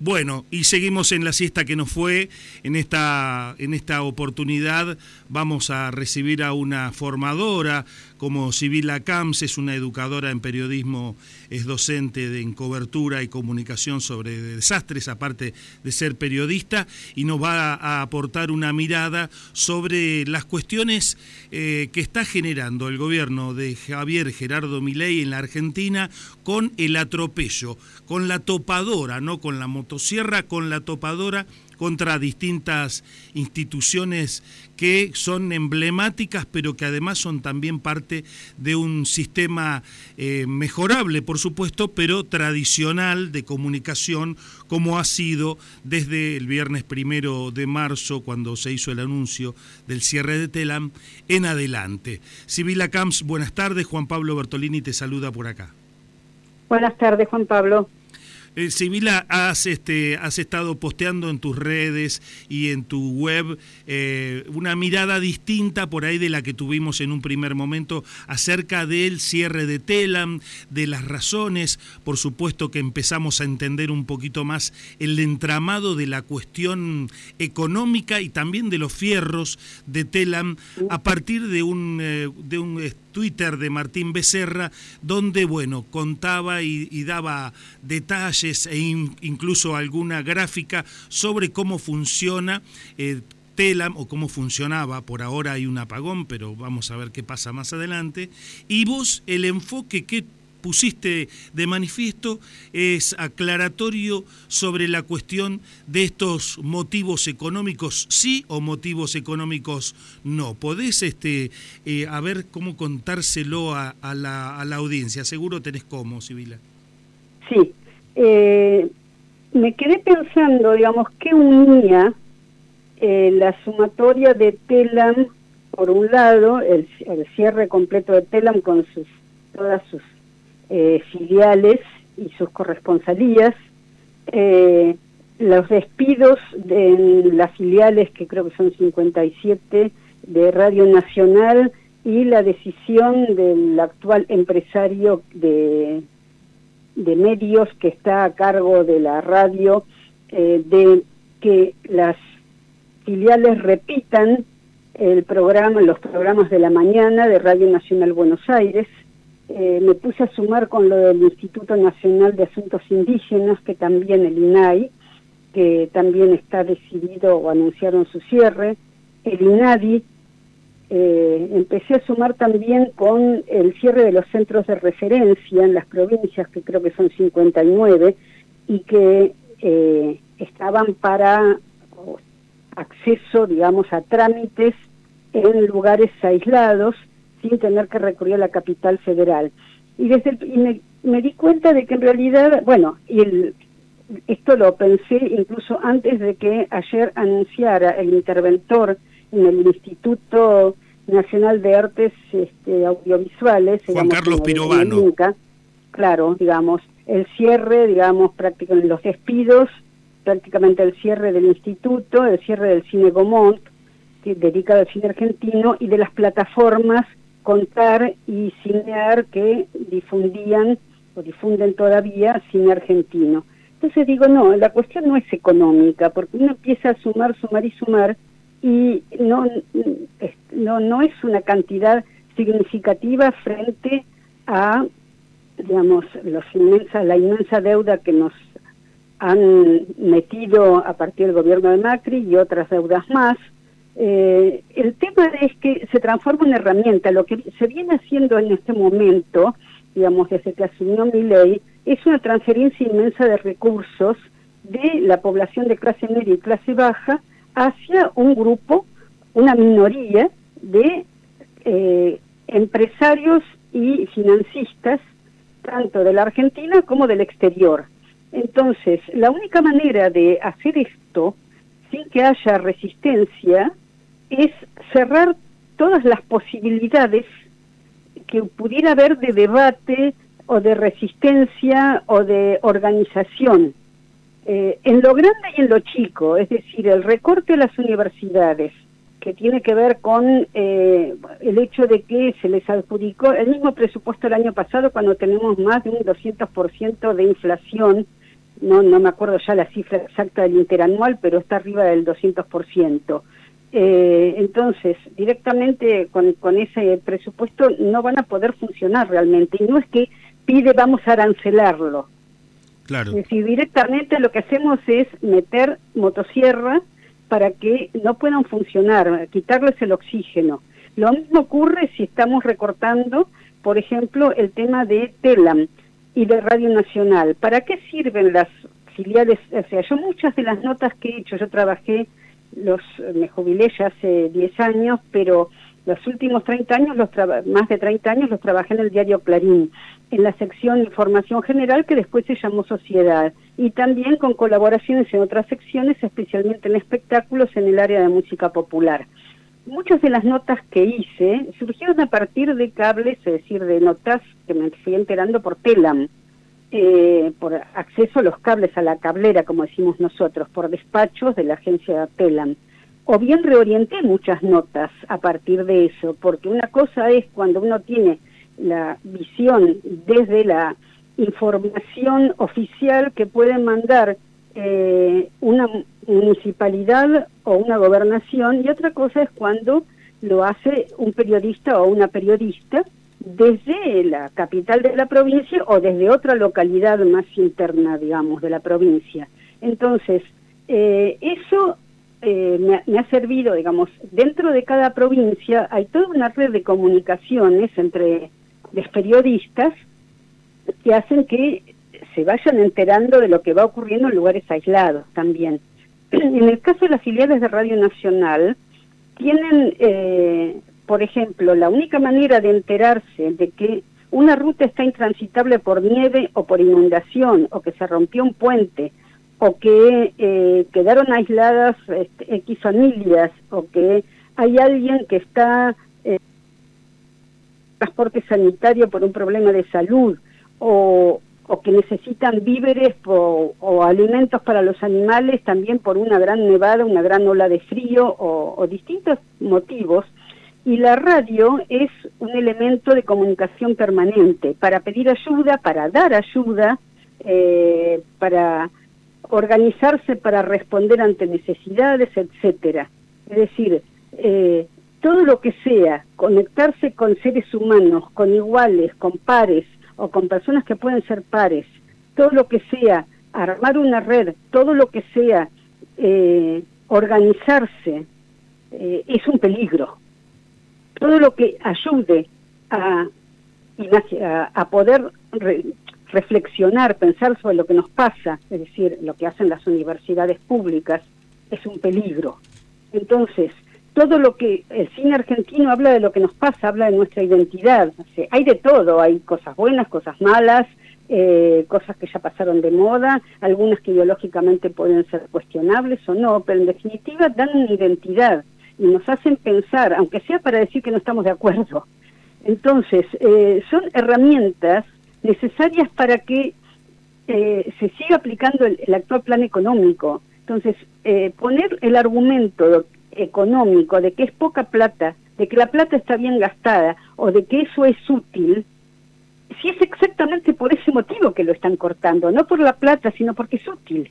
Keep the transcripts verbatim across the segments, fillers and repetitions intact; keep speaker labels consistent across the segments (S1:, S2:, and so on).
S1: Bueno, y seguimos en la siesta que nos fue. En esta, en esta oportunidad vamos a recibir a una formadora como Sibila Camps, es una educadora en periodismo, es docente de, en cobertura y comunicación sobre desastres, aparte de ser periodista, y nos va a, a aportar una mirada sobre las cuestiones eh, que está generando el gobierno de Javier Gerardo Milei en la Argentina con el atropello, con la topadora, no con la motosierra, con la topadora contra distintas instituciones que son emblemáticas, pero que además son también parte de un sistema eh, mejorable, por supuesto, pero tradicional de comunicación, como ha sido desde el viernes primero de marzo, cuando se hizo el anuncio del cierre de Telam, en adelante. Sibila Camps, buenas tardes. Juan Pablo Bertolini te saluda por acá.
S2: Buenas tardes, Juan Pablo.
S1: Eh, Sibila, has, este, has estado posteando en tus redes y en tu web eh, una mirada distinta por ahí de la que tuvimos en un primer momento acerca del cierre de Telam, de las razones, por supuesto que empezamos a entender un poquito más el entramado de la cuestión económica y también de los fierros de Telam a partir de un, eh, de un Twitter de Martín Becerra, donde, bueno, contaba y, y daba detalles e in, incluso alguna gráfica sobre cómo funciona eh, Telam, o cómo funcionaba. Por ahora hay un apagón, pero vamos a ver qué pasa más adelante. Y vos, el enfoque que pusiste de manifiesto es aclaratorio sobre la cuestión de estos motivos económicos sí o motivos económicos no. ¿Podés este, eh, a ver cómo contárselo a, a, la, a la audiencia? Seguro tenés cómo, Sibila.
S2: Sí, eh, me quedé pensando, digamos, qué unía eh, la sumatoria de Telam, por un lado, el, el cierre completo de Telam con sus todas sus Eh, filiales y sus corresponsalías, eh, los despidos de las filiales, que creo que son cincuenta y siete, de Radio Nacional, y la decisión del actual empresario de, de medios que está a cargo de la radio, eh, de que las filiales repitan el programa, los programas de la mañana de Radio Nacional Buenos Aires. Eh, me puse a sumar con lo del Instituto Nacional de Asuntos Indígenas, que también el I N A I, que también está decidido o anunciaron su cierre, el INADI. Eh, empecé a sumar también con el cierre de los centros de referencia en las provincias, que creo que son cincuenta y nueve, y que eh, estaban para oh, acceso, digamos, a trámites en lugares aislados, sin tener que recurrir a la capital federal. Y desde el, y me, me di cuenta de que en realidad, bueno, y el, esto lo pensé incluso antes de que ayer anunciara el interventor en el Instituto Nacional de Artes este, Audiovisuales,
S1: Juan
S2: digamos,
S1: Carlos Pirovano.
S2: Inca, claro, digamos, el cierre, digamos, prácticamente los despidos, prácticamente el cierre del instituto, el cierre del Cine Gaumont, que, dedicado al cine argentino, y de las plataformas Contar y Cinear, que difundían o difunden todavía cine argentino. Entonces digo, no, la cuestión no es económica, porque uno empieza a sumar, sumar y sumar, y no, no, no es una cantidad significativa frente a, digamos, los inmensa, la inmensa deuda que nos han metido a partir del gobierno de Macri y otras deudas más. Eh, el tema es que se transforma en herramienta. Lo que se viene haciendo en este momento, digamos, desde que asumió Milei, es una transferencia inmensa de recursos de la población de clase media y clase baja hacia un grupo, una minoría de eh, empresarios y financistas, tanto de la Argentina como del exterior. Entonces, la única manera de hacer esto sin que haya resistencia es cerrar todas las posibilidades que pudiera haber de debate o de resistencia o de organización, eh, en lo grande y en lo chico, es decir, el recorte a las universidades, que tiene que ver con eh, el hecho de que se les adjudicó el mismo presupuesto el año pasado, cuando tenemos más de un doscientos por ciento de inflación, no, no me acuerdo ya la cifra exacta del interanual, pero está arriba del doscientos por ciento. Eh, entonces, directamente con, con ese presupuesto no van a poder funcionar realmente, y no es que pide vamos a arancelarlo.
S1: Claro.
S2: Es decir, directamente lo que hacemos es meter motosierra para que no puedan funcionar, quitarles el oxígeno. Lo mismo ocurre si estamos recortando, por ejemplo, el tema de TELAM y de Radio Nacional. ¿Para qué sirven las filiales? O sea, yo muchas de las notas que he hecho, yo trabajé, los me jubilé ya hace diez años, pero los últimos treinta años, los más de treinta años, los trabajé en el diario Clarín, en la sección Información General, que después se llamó Sociedad, y también con colaboraciones en otras secciones, especialmente en espectáculos en el área de música popular. Muchas de las notas que hice surgieron a partir de cables, es decir, de notas que me fui enterando por TELAM, eh, por acceso a los cables, a la cablera, como decimos nosotros, por despachos de la agencia TELAM. O bien reorienté muchas notas a partir de eso, porque una cosa es cuando uno tiene la visión desde la información oficial que puede mandar eh, una municipalidad o una gobernación, y otra cosa es cuando lo hace un periodista o una periodista desde la capital de la provincia o desde otra localidad más interna, digamos, de la provincia. Entonces, eh, eso eh, me, ha, me ha servido, digamos, dentro de cada provincia hay toda una red de comunicaciones entre los periodistas que hacen que se vayan enterando de lo que va ocurriendo en lugares aislados también. En el caso de las filiales de Radio Nacional, tienen, eh, por ejemplo, la única manera de enterarse de que una ruta está intransitable por nieve o por inundación, o que se rompió un puente, o que eh, quedaron aisladas este, X familias, o que hay alguien que está en eh, transporte sanitario por un problema de salud, o, o que necesitan víveres o, o alimentos para los animales también por una gran nevada, una gran ola de frío o, o distintos motivos. Y la radio es un elemento de comunicación permanente para pedir ayuda, para dar ayuda, eh, para organizarse, para responder ante necesidades, etcétera. Es decir, eh, todo lo que sea conectarse con seres humanos, con iguales, con pares, o con personas que pueden ser pares, todo lo que sea armar una red, todo lo que sea eh, organizarse, eh, es un peligro. Todo lo que ayude a, a, a poder re, reflexionar, pensar sobre lo que nos pasa, es decir, lo que hacen las universidades públicas, es un peligro. Entonces, todo lo que el cine argentino habla de lo que nos pasa, habla de nuestra identidad. O sea, hay de todo, hay cosas buenas, cosas malas, eh, cosas que ya pasaron de moda, algunas que ideológicamente pueden ser cuestionables o no, pero en definitiva dan una identidad y nos hacen pensar, aunque sea para decir que no estamos de acuerdo. Entonces, eh, son herramientas necesarias para que eh, se siga aplicando el, el actual plan económico. Entonces, eh, poner el argumento económico de que es poca plata, de que la plata está bien gastada o de que eso es útil, si es exactamente por ese motivo que lo están cortando, no por la plata, sino porque es útil,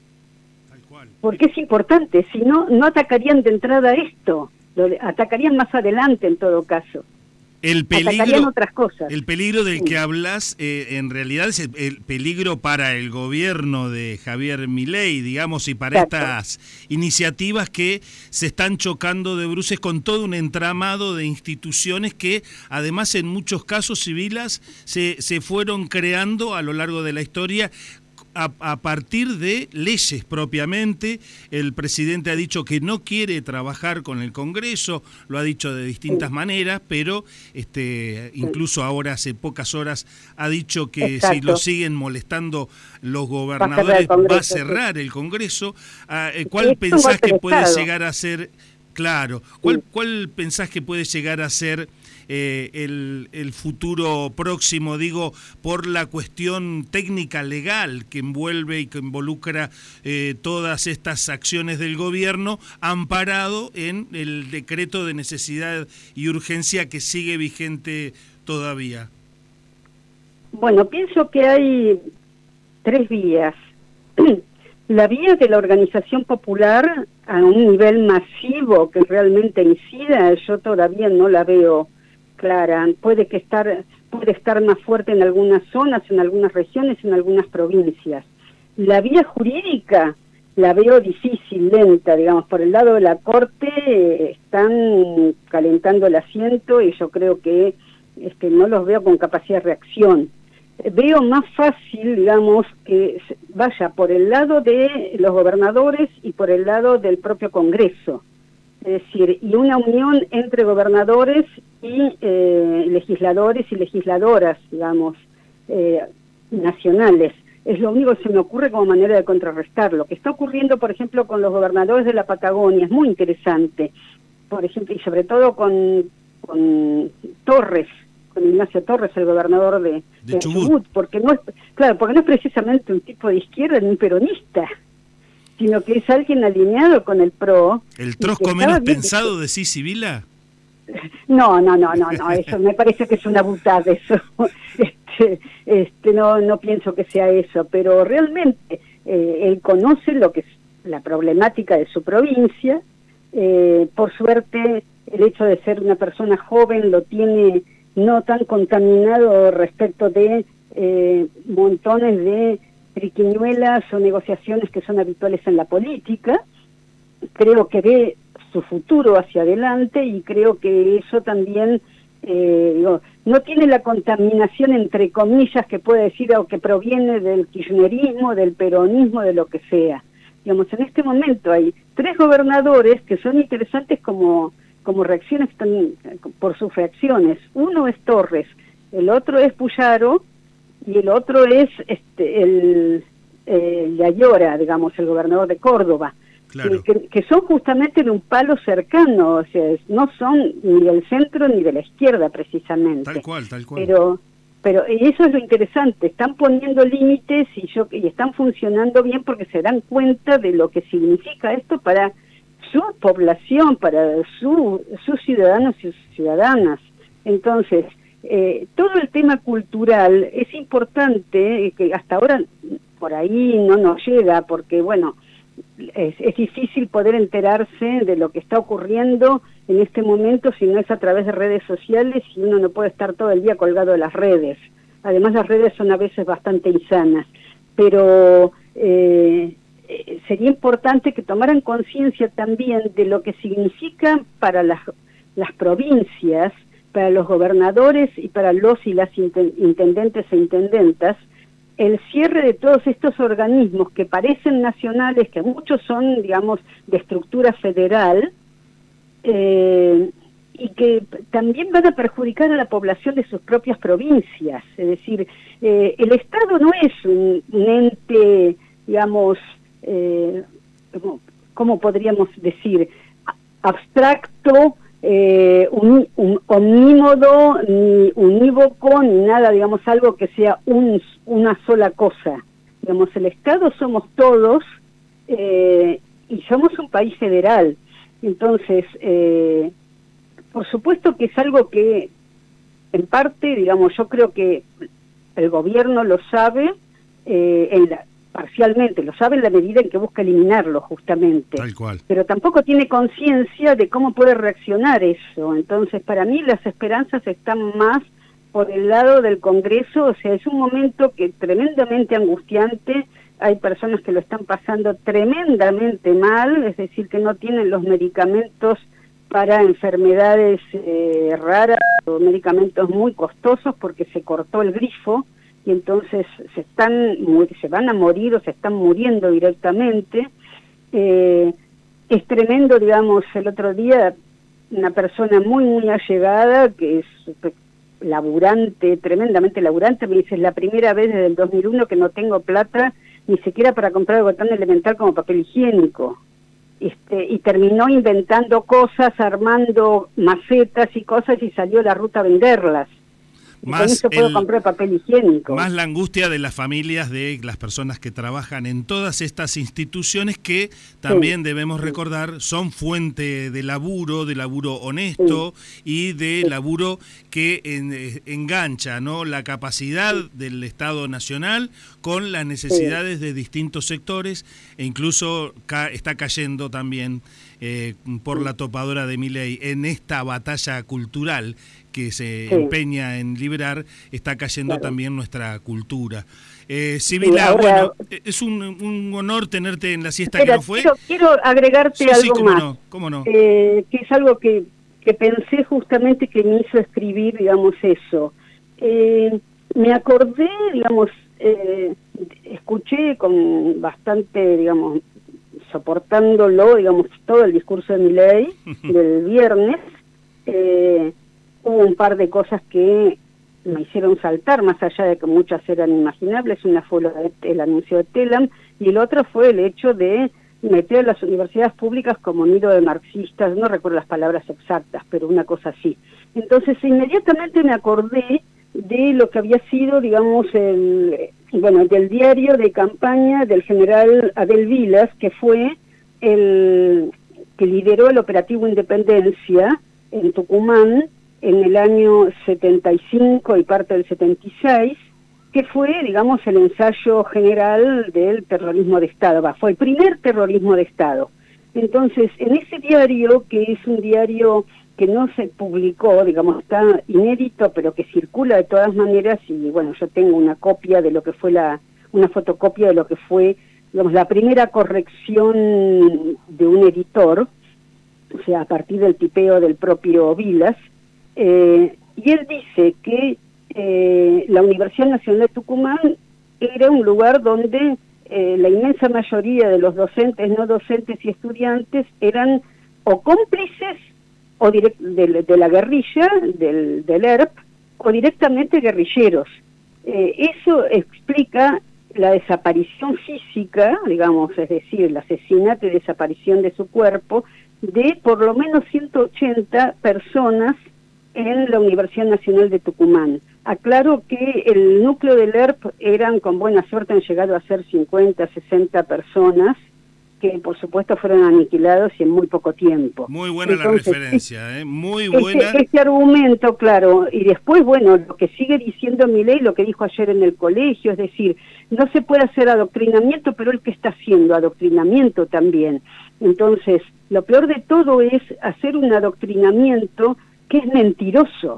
S2: tal cual, porque es importante, si no, no atacarían de entrada esto, lo atacarían más adelante en todo caso.
S1: El peligro,
S2: otras cosas.
S1: El peligro del que hablas, eh, en realidad es el, el peligro para el gobierno de Javier Milei, digamos, y para Exacto. estas iniciativas que se están chocando de bruces con todo un entramado de instituciones que, además, en muchos casos civiles se, se fueron creando a lo largo de la historia A, a partir de leyes propiamente. El presidente ha dicho que no quiere trabajar con el Congreso, lo ha dicho de distintas sí. maneras, pero este incluso ahora hace pocas horas ha dicho que Exacto. si lo siguen molestando los gobernadores va a, va a cerrar el Congreso. ¿Cuál pensás que puede llegar a ser, claro, cuál, sí. cuál pensás que puede llegar a ser Eh, el, el futuro próximo, digo, por la cuestión técnica legal que envuelve y que involucra eh, todas estas acciones del gobierno, amparado en el decreto de necesidad y urgencia que sigue vigente todavía?
S2: Bueno, pienso que hay tres vías. La vía de la organización popular a un nivel masivo que realmente incida, yo todavía no la veo clara. Puede que estar, puede estar más fuerte en algunas zonas, en algunas regiones, en algunas provincias. La vía jurídica la veo difícil, lenta, digamos, por el lado de la Corte eh, están calentando el asiento y yo creo que este, no los veo con capacidad de reacción. Veo más fácil, digamos, que vaya por el lado de los gobernadores y por el lado del propio Congreso. Es decir, y una unión entre gobernadores y eh, legisladores y legisladoras, digamos, eh, nacionales. Es lo único que se me ocurre como manera de contrarrestar. Lo que está ocurriendo, por ejemplo, con los gobernadores de la Patagonia es muy interesante. Por ejemplo, y sobre todo con, con Torres, con Ignacio Torres, el gobernador de,
S1: de,
S2: de
S1: Chubut.
S2: Chubut, porque no es, claro, porque no es precisamente un tipo de izquierda ni peronista, sino que es alguien alineado con el P R O.
S1: ¿El trosco menos pensado de sí, Sibila?
S2: No, no, no, no, no, eso me parece que es una butada, eso. Este, este, no, no pienso que sea eso, pero realmente eh, él conoce lo que es la problemática de su provincia. Eh, por suerte, el hecho de ser una persona joven lo tiene no tan contaminado respecto de eh, montones de triquiñuelas o negociaciones que son habituales en la política. Creo que ve su futuro hacia adelante y creo que eso también, eh, digo, no tiene la contaminación entre comillas que puede decir o que proviene del kirchnerismo, del peronismo, de lo que sea. Digamos, en este momento hay tres gobernadores que son interesantes como como reacciones por sus reacciones. Uno es Torres, el otro es Puyaro y el otro es este el eh, Ayora, digamos, el gobernador de Córdoba,
S1: claro.
S2: que, que, que son justamente de un palo cercano, o sea, no son ni del centro ni de la izquierda precisamente.
S1: Tal cual, tal cual.
S2: Pero pero y eso es lo interesante, están poniendo límites y yo y están funcionando bien porque se dan cuenta de lo que significa esto para su población, para su, sus ciudadanos y sus ciudadanas. Entonces, eh, todo el tema cultural es importante, eh, que hasta ahora por ahí no nos llega, porque bueno, es, es difícil poder enterarse de lo que está ocurriendo en este momento si no es a través de redes sociales y uno no puede estar todo el día colgado de las redes. Además, las redes son a veces bastante insanas, pero Eh, Eh, sería importante que tomaran conciencia también de lo que significa para las, las provincias, para los gobernadores y para los y las intendentes e intendentas, el cierre de todos estos organismos que parecen nacionales, que muchos son, digamos, de estructura federal, eh, y que también van a perjudicar a la población de sus propias provincias. Es decir, eh, el Estado no es un, un ente, digamos, Eh, ¿cómo, ¿cómo podríamos decir? Abstracto, eh, un, un omnímodo, ni unívoco, ni nada, digamos, algo que sea un, una sola cosa. Digamos, el Estado somos todos eh, y somos un país federal. Entonces, eh, por supuesto que es algo que, en parte, digamos, yo creo que el gobierno lo sabe, eh, en la parcialmente, lo sabe en la medida en que busca eliminarlo justamente.
S1: Tal cual.
S2: Pero tampoco tiene conciencia de cómo puede reaccionar eso. Entonces, para mí las esperanzas están más por el lado del Congreso, o sea, es un momento que tremendamente angustiante, hay personas que lo están pasando tremendamente mal, es decir, que no tienen los medicamentos para enfermedades eh, raras o medicamentos muy costosos porque se cortó el grifo, y entonces se están se van a morir o se están muriendo directamente. Eh, es tremendo, digamos, el otro día una persona muy, muy allegada, que es laburante, tremendamente laburante, me dice, es la primera vez desde el dos mil uno que no tengo plata ni siquiera para comprar algo tan elemental como papel higiénico. Este, y terminó inventando cosas, armando macetas y cosas, y salió a la ruta a venderlas.
S1: Más
S2: con eso puedo
S1: el,
S2: comprar papel higiénico.
S1: Más la angustia de las familias, de las personas que trabajan en todas estas instituciones que también sí. debemos recordar son fuente de laburo, de laburo honesto sí. y de sí. laburo que en, engancha, ¿no?, la capacidad sí. del Estado Nacional con las necesidades sí. de distintos sectores, e incluso ca está cayendo también eh, por sí. la topadora de Milei en esta batalla cultural que se sí. empeña en liberar, está cayendo claro. también nuestra cultura. Eh, Sibila, sí, ahora, bueno, es un, un honor tenerte en la siesta espera, que no fue.
S2: Quiero, quiero agregarte
S1: sí,
S2: algo
S1: sí, cómo
S2: más,
S1: no, cómo no.
S2: Eh, que es algo que, que pensé justamente que me hizo escribir, digamos, eso. Eh, me acordé, digamos, eh, escuché con bastante, digamos, soportándolo, digamos, todo el discurso de Milei del viernes, eh, hubo un par de cosas que me hicieron saltar, más allá de que muchas eran imaginables. Una fue el anuncio de Telam, y el otro fue el hecho de meter a las universidades públicas como nido de marxistas, no recuerdo las palabras exactas, pero una cosa así. Entonces inmediatamente me acordé de lo que había sido, digamos, el, bueno, del diario de campaña del general Abel Vilas, que fue el que lideró el operativo Independencia en Tucumán en el año setenta y cinco y parte del setenta y seis, que fue, digamos, el ensayo general del terrorismo de Estado, va, fue el primer terrorismo de Estado. Entonces, en ese diario, que es un diario que no se publicó, digamos, está inédito, pero que circula de todas maneras, y bueno, yo tengo una copia de lo que fue la, una fotocopia de lo que fue, digamos, la primera corrección de un editor, o sea, a partir del tipeo del propio Vilas, eh, y él dice que eh, la Universidad Nacional de Tucumán era un lugar donde eh, la inmensa mayoría de los docentes, no docentes y estudiantes eran o cómplices o direct, de, de la guerrilla, del, del E R P, o directamente guerrilleros. Eh, eso explica la desaparición física, digamos, es decir, el asesinato y desaparición de su cuerpo, de por lo menos ciento ochenta personas en la Universidad Nacional de Tucumán. Aclaro que el núcleo del E R P eran, con buena suerte, han llegado a ser cincuenta, sesenta personas, que por supuesto fueron aniquilados y en muy poco tiempo.
S1: Muy buena Entonces, la referencia, ¿eh? Muy buena.
S2: Este, este argumento, claro, y después, bueno, lo que sigue diciendo Milei, lo que dijo ayer en el colegio, es decir, no se puede hacer adoctrinamiento, pero el que está haciendo adoctrinamiento también. Entonces, lo peor de todo es hacer un adoctrinamiento que es mentiroso.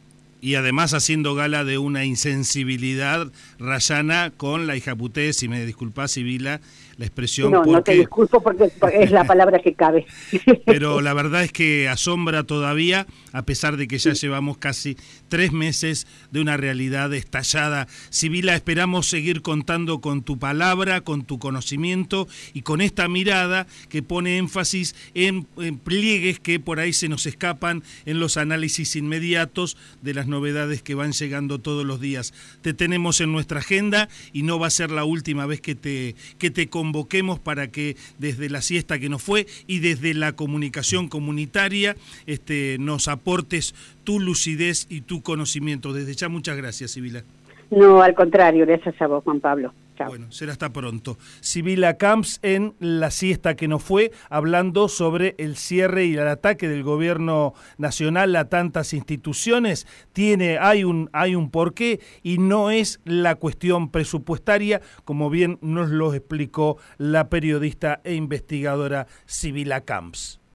S1: Y además haciendo gala de una insensibilidad rayana con la hijaputés, si me disculpás, Sibila, la expresión.
S2: No,
S1: porque...
S2: no te disculpo porque es la palabra que cabe.
S1: Pero la verdad es que asombra todavía, a pesar de que ya llevamos casi tres meses de una realidad estallada. Sibila, esperamos seguir contando con tu palabra, con tu conocimiento y con esta mirada que pone énfasis en, en pliegues que por ahí se nos escapan en los análisis inmediatos de las novedades que van llegando todos los días. Te tenemos en nuestra agenda y no va a ser la última vez que te, que te convoquemos para que desde la siesta que nos fue y desde la comunicación comunitaria este, nos aportes tu lucidez y tu conocimiento. Desde ya, muchas gracias, Sibila.
S2: No, al contrario, gracias a vos, Juan Pablo. Chao.
S1: Bueno, será hasta pronto. Sibila Camps en La Siesta que nos fue, hablando sobre el cierre y el ataque del gobierno nacional a tantas instituciones. Tiene, hay un, hay un porqué y no es la cuestión presupuestaria, como bien nos lo explicó la periodista e investigadora Sibila Camps.